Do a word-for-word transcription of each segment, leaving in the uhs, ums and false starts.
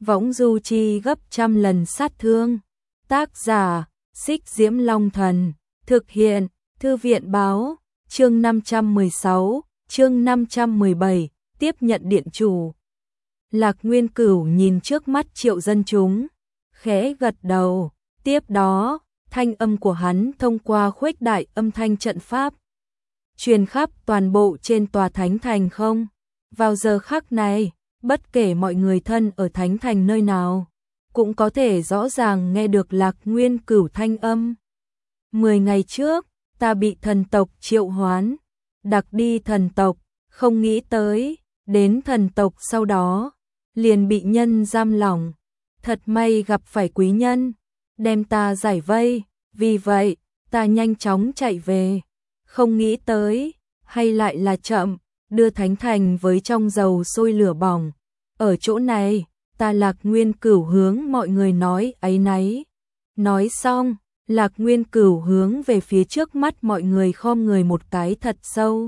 võng du chi gấp trăm lần sát thương. Tác giả, Xích Diễm Long Thần, thực hiện, Thư viện báo, chương năm trăm mười sáu, chương năm trăm mười bảy, tiếp nhận điện chủ. Lạc Nguyên Cửu nhìn trước mắt triệu dân chúng, khẽ gật đầu, tiếp đó, thanh âm của hắn thông qua khuếch đại âm thanh trận pháp, truyền khắp toàn bộ trên tòa thánh thành không. Vào giờ khắc này, bất kể mọi người thân ở thánh thành nơi nào, cũng có thể rõ ràng nghe được Lạc Nguyên Cửu thanh âm. Mười ngày trước, ta bị thần tộc triệu hoán, đặc đi thần tộc, không nghĩ tới, đến thần tộc sau đó, liền bị nhân giam lỏng. Thật may gặp phải quý nhân, đem ta giải vây, vì vậy, ta nhanh chóng chạy về. Không nghĩ tới, hay lại là chậm, đưa thánh thành với trong dầu sôi lửa bỏng. Ở chỗ này, ta Lạc Nguyên Cửu hướng mọi người nói áy náy. Nói xong, Lạc Nguyên Cửu hướng về phía trước mắt mọi người khom người một cái thật sâu.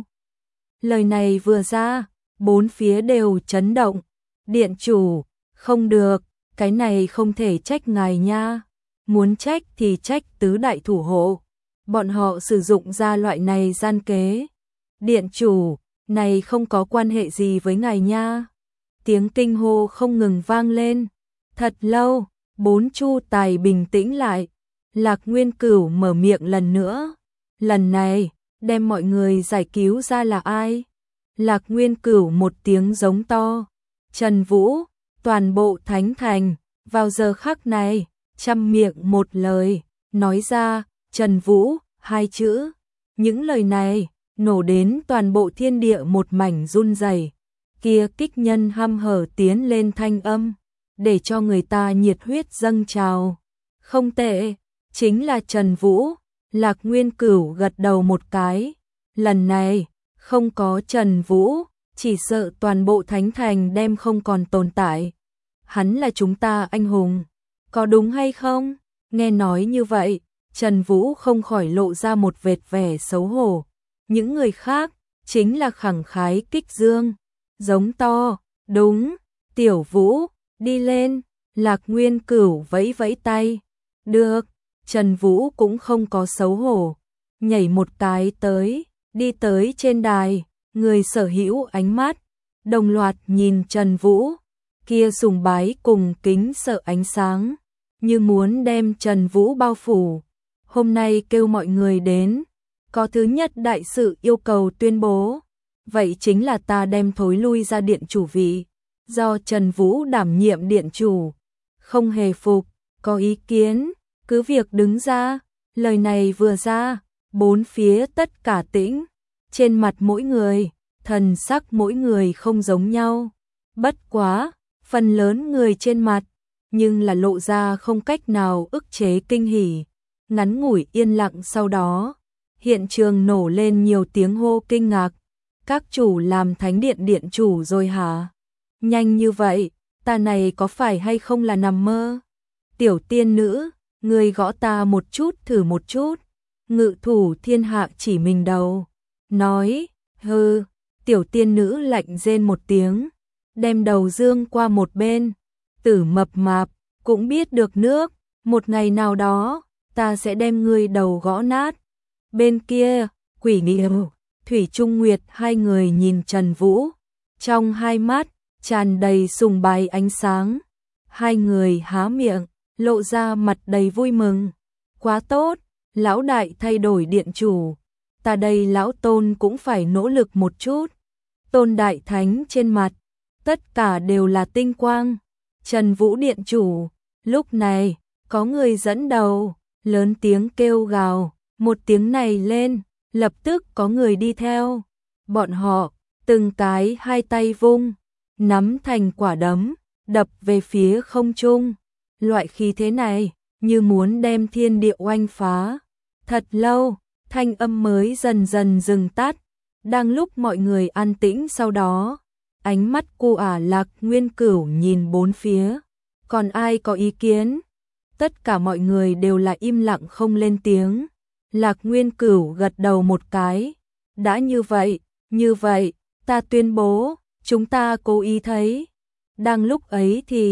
Lời này vừa ra, bốn phía đều chấn động. Điện chủ, không được, cái này không thể trách ngài nha. Muốn trách thì trách tứ đại thủ hộ. Bọn họ sử dụng ra loại này gian kế. Điện chủ, này không có quan hệ gì với ngài nha. Tiếng kinh hô không ngừng vang lên. Thật lâu, bốn chu tài bình tĩnh lại. Lạc Nguyên Cửu mở miệng lần nữa. Lần này, đem mọi người giải cứu ra là ai? Lạc Nguyên Cửu một tiếng giống to. Trần Vũ, toàn bộ thánh thành, vào giờ khắc này, trăm miệng một lời, nói ra, Trần Vũ, hai chữ. Những lời này, nổ đến toàn bộ thiên địa một mảnh run rẩy. Kia kích nhân hăm hở tiến lên thanh âm, để cho người ta nhiệt huyết dâng trào. Không tệ, chính là Trần Vũ. Lạc Nguyên Cửu gật đầu một cái. Lần này, không có Trần Vũ, chỉ sợ toàn bộ thánh thành đem không còn tồn tại. Hắn là chúng ta anh hùng, có đúng hay không? Nghe nói như vậy, Trần Vũ không khỏi lộ ra một vệt vẻ xấu hổ. Những người khác, chính là khẳng khái kích dương, giống to, đúng, Tiểu Vũ, đi lên. Lạc Nguyên Cửu vẫy vẫy tay. Được, Trần Vũ cũng không có xấu hổ, nhảy một cái tới, đi tới trên đài. Người sở hữu ánh mắt, đồng loạt nhìn Trần Vũ, kia sùng bái cùng kính sợ ánh sáng, như muốn đem Trần Vũ bao phủ. Hôm nay kêu mọi người đến, có thứ nhất đại sự yêu cầu tuyên bố, vậy chính là ta đem thối lui ra điện chủ vị, do Trần Vũ đảm nhiệm điện chủ. Không hề phục, có ý kiến, cứ việc đứng ra. Lời này vừa ra, bốn phía tất cả tĩnh. Trên mặt mỗi người, thần sắc mỗi người không giống nhau. Bất quá, phần lớn người trên mặt, nhưng là lộ ra không cách nào ức chế kinh hỉ. Ngắn ngủi yên lặng sau đó, hiện trường nổ lên nhiều tiếng hô kinh ngạc. Các chủ làm thánh điện điện chủ rồi hả? Nhanh như vậy, ta này có phải hay không là nằm mơ? Tiểu tiên nữ, người gõ ta một chút thử một chút. Ngự thủ thiên hạ chỉ mình đầu. Nói, hừ, tiểu tiên nữ lạnh rên một tiếng, đem đầu dương qua một bên. Tử mập mạp, cũng biết được nước, một ngày nào đó, ta sẽ đem ngươi đầu gõ nát. Bên kia, Quỷ Nghiêu, Thủy Trung Nguyệt hai người nhìn Trần Vũ, trong hai mắt, tràn đầy sùng bái ánh sáng. Hai người há miệng, lộ ra mặt đầy vui mừng. Quá tốt, lão đại thay đổi điện chủ. Ta đây lão Tôn cũng phải nỗ lực một chút. Tôn đại thánh trên mặt, tất cả đều là tinh quang. Trần Vũ điện chủ, lúc này, có người dẫn đầu, lớn tiếng kêu gào, một tiếng này lên, lập tức có người đi theo. Bọn họ, từng cái hai tay vung, nắm thành quả đấm, đập về phía không trung. Loại khí thế này, như muốn đem thiên địa oanh phá. Thật lâu, thanh âm mới dần dần dừng tắt. Đang lúc mọi người an tĩnh sau đó, ánh mắt cô ả Lạc Nguyên Cửu nhìn bốn phía. Còn ai có ý kiến? Tất cả mọi người đều là im lặng không lên tiếng. Lạc Nguyên Cửu gật đầu một cái. Đã như vậy, như vậy, ta tuyên bố, chúng ta cố ý thấy. Đang lúc ấy thì,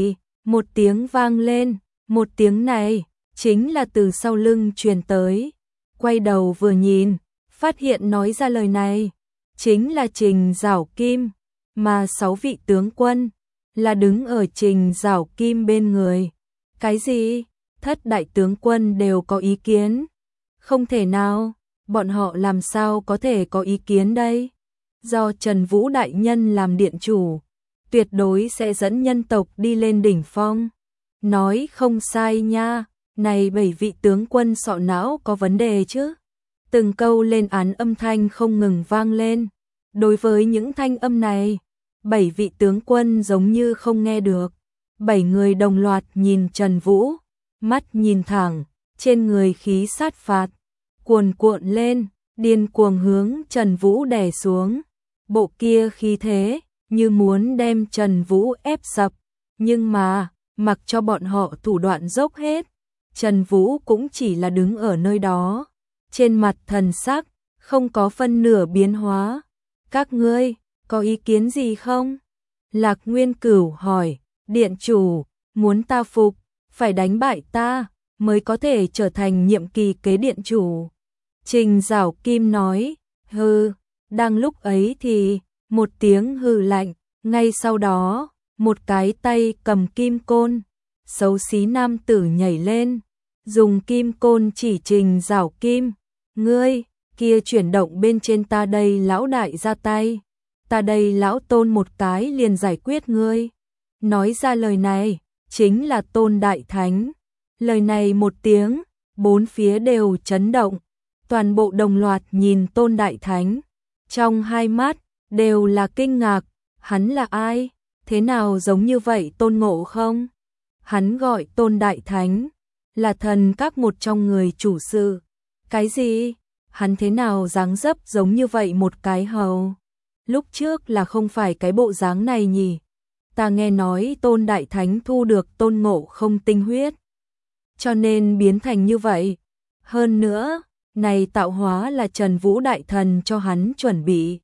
Một tiếng vang lên, một tiếng này chính là từ sau lưng truyền tới. Quay đầu vừa nhìn, phát hiện nói ra lời này chính là Trình Giảo Kim, mà sáu vị tướng quân là đứng ở Trình Giảo Kim bên người. Cái gì? Thất đại tướng quân đều có ý kiến? Không thể nào, bọn họ làm sao có thể có ý kiến đây? Do Trần Vũ đại nhân làm điện chủ, tuyệt đối sẽ dẫn nhân tộc đi lên đỉnh phong. Nói không sai nha, này bảy vị tướng quân sọ não có vấn đề chứ? Từng câu lên án âm thanh không ngừng vang lên. Đối với những thanh âm này, bảy vị tướng quân giống như không nghe được. Bảy người đồng loạt nhìn Trần Vũ, mắt nhìn thẳng, trên người khí sát phạt cuồn cuộn lên, điên cuồng hướng Trần Vũ đè xuống. Bộ kia khí thế như muốn đem Trần Vũ ép sập, nhưng mà mặc cho bọn họ thủ đoạn dốc hết, Trần Vũ cũng chỉ là đứng ở nơi đó, trên mặt thần sắc không có phân nửa biến hóa. Các ngươi có ý kiến gì không? Lạc Nguyên Cửu hỏi. Điện chủ, muốn ta phục, phải đánh bại ta mới có thể trở thành nhiệm kỳ kế điện chủ. Trình Giảo Kim nói. Hừ. Đang lúc ấy thì một tiếng hừ lạnh, ngay sau đó một cái tay cầm kim côn, xấu xí nam tử nhảy lên, dùng kim côn chỉ Trình Giảo Kim. Ngươi, kia chuyển động bên trên ta đây lão đại ra tay, ta đây lão Tôn một cái liền giải quyết ngươi. Nói ra lời này chính là Tôn Đại Thánh. Lời này một tiếng, bốn phía đều chấn động, toàn bộ đồng loạt nhìn Tôn Đại Thánh, trong hai mắt đều là kinh ngạc. Hắn là ai? Thế nào giống như vậy Tôn Ngộ Không? Hắn gọi Tôn Đại Thánh, là thần các một trong người chủ sự. Cái gì? Hắn thế nào dáng dấp giống như vậy một cái hầu? Lúc trước là không phải cái bộ dáng này nhỉ? Ta nghe nói Tôn Đại Thánh thu được Tôn Ngộ Không tinh huyết, cho nên biến thành như vậy. Hơn nữa, này tạo hóa là Trần Vũ Đại Thần cho hắn chuẩn bị.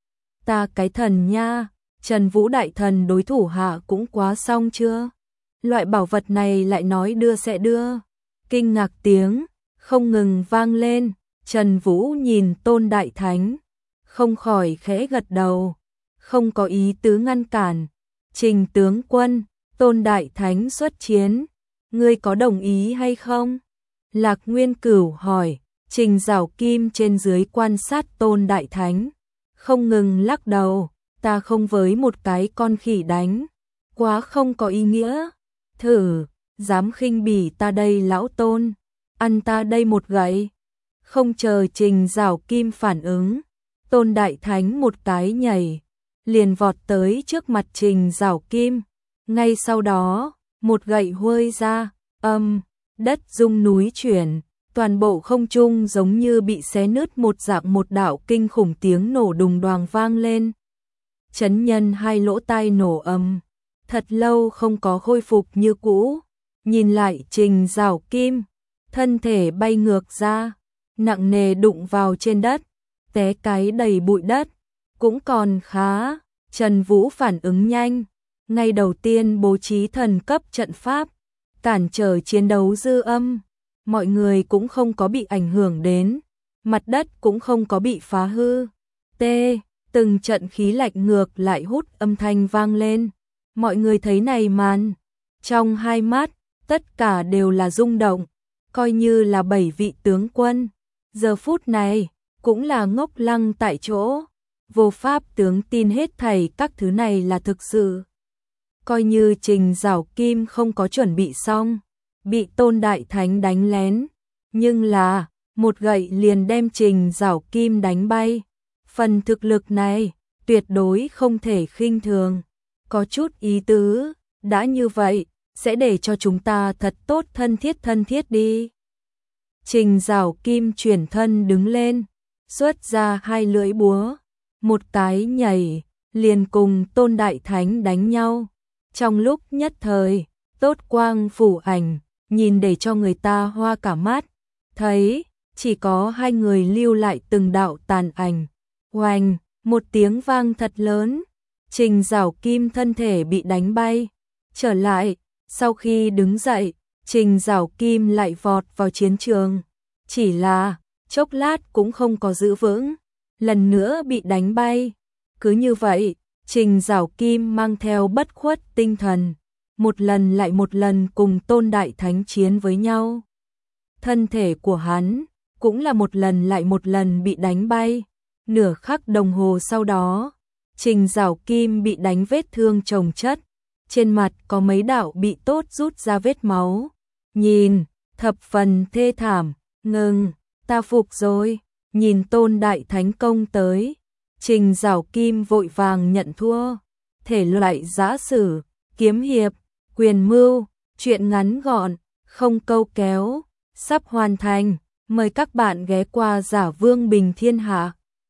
Ta cái thần nha, Trần Vũ Đại Thần đối thủ hạ cũng quá xong chưa? Loại bảo vật này lại nói đưa sẽ đưa. Kinh ngạc tiếng không ngừng vang lên. Trần Vũ nhìn Tôn Đại Thánh, không khỏi khẽ gật đầu, không có ý tứ ngăn cản. Trình tướng quân, Tôn Đại Thánh xuất chiến, ngươi có đồng ý hay không? Lạc Nguyên Cửu hỏi. Trình Giảo Kim trên dưới quan sát Tôn Đại Thánh, không ngừng lắc đầu. Ta không với một cái con khỉ đánh, quá không có ý nghĩa. Thử, dám khinh bỉ ta đây lão Tôn, ăn ta đây một gậy. Không chờ Trình Giảo Kim phản ứng, Tôn Đại Thánh một cái nhảy, liền vọt tới trước mặt Trình Giảo Kim. Ngay sau đó, một gậy huơi ra, âm, đất rung núi chuyển, toàn bộ không trung giống như bị xé nứt một dạng, một đạo kinh khủng tiếng nổ đùng đoàng vang lên. Chấn nhân hai lỗ tai nổ ầm, thật lâu không có khôi phục như cũ. Nhìn lại Trình Giảo Kim, thân thể bay ngược ra, nặng nề đụng vào trên đất, té cái đầy bụi đất. Cũng còn khá, Trần Vũ phản ứng nhanh, ngay đầu tiên bố trí thần cấp trận pháp, cản trở chiến đấu dư âm. Mọi người cũng không có bị ảnh hưởng đến, mặt đất cũng không có bị phá hư. T, từng trận khí lạnh ngược lại hút âm thanh vang lên. Mọi người thấy này màn, trong hai mắt, tất cả đều là rung động, coi như là bảy vị tướng quân. Giờ phút này, cũng là ngốc lăng tại chỗ, vô pháp tướng tin hết thảy các thứ này là thực sự. Coi như Trình Giảo Kim không có chuẩn bị xong, bị Tôn Đại Thánh đánh lén, nhưng là một gậy liền đem Trình Giảo Kim đánh bay. Phần thực lực này tuyệt đối không thể khinh thường, có chút ý tứ. Đã như vậy, sẽ để cho chúng ta thật tốt thân thiết thân thiết đi. Trình Giảo Kim chuyển thân đứng lên, xuất ra hai lưỡi búa, một cái nhảy, liền cùng Tôn Đại Thánh đánh nhau. Trong lúc nhất thời, tốt quang phủ ảnh, nhìn để cho người ta hoa cả mắt. Thấy, chỉ có hai người lưu lại từng đạo tàn ảnh. Oanh, một tiếng vang thật lớn, Trình Giảo Kim thân thể bị đánh bay, trở lại, Sau khi đứng dậy, Trình Giảo Kim lại vọt vào chiến trường. Chỉ là, chốc lát cũng không có giữ vững, lần nữa bị đánh bay. Cứ như vậy, Trình Giảo Kim mang theo bất khuất tinh thần, một lần lại một lần cùng Tôn Đại Thánh chiến với nhau. Thân thể của hắn cũng là một lần lại một lần bị đánh bay. Nửa khắc đồng hồ sau đó, Trình Giảo Kim bị đánh vết thương chồng chất, trên mặt có mấy đạo bị tốt rút ra vết máu. Nhìn, thập phần thê thảm, ngừng, ta phục rồi, nhìn Tôn Đại Thánh công tới. Trình Giảo Kim vội vàng nhận thua. Thể loại giã sử, kiếm hiệp, quyền mưu, truyện ngắn gọn, không câu kéo, sắp hoàn thành. Mời các bạn ghé qua Giả Vương Bình Thiên Hạ.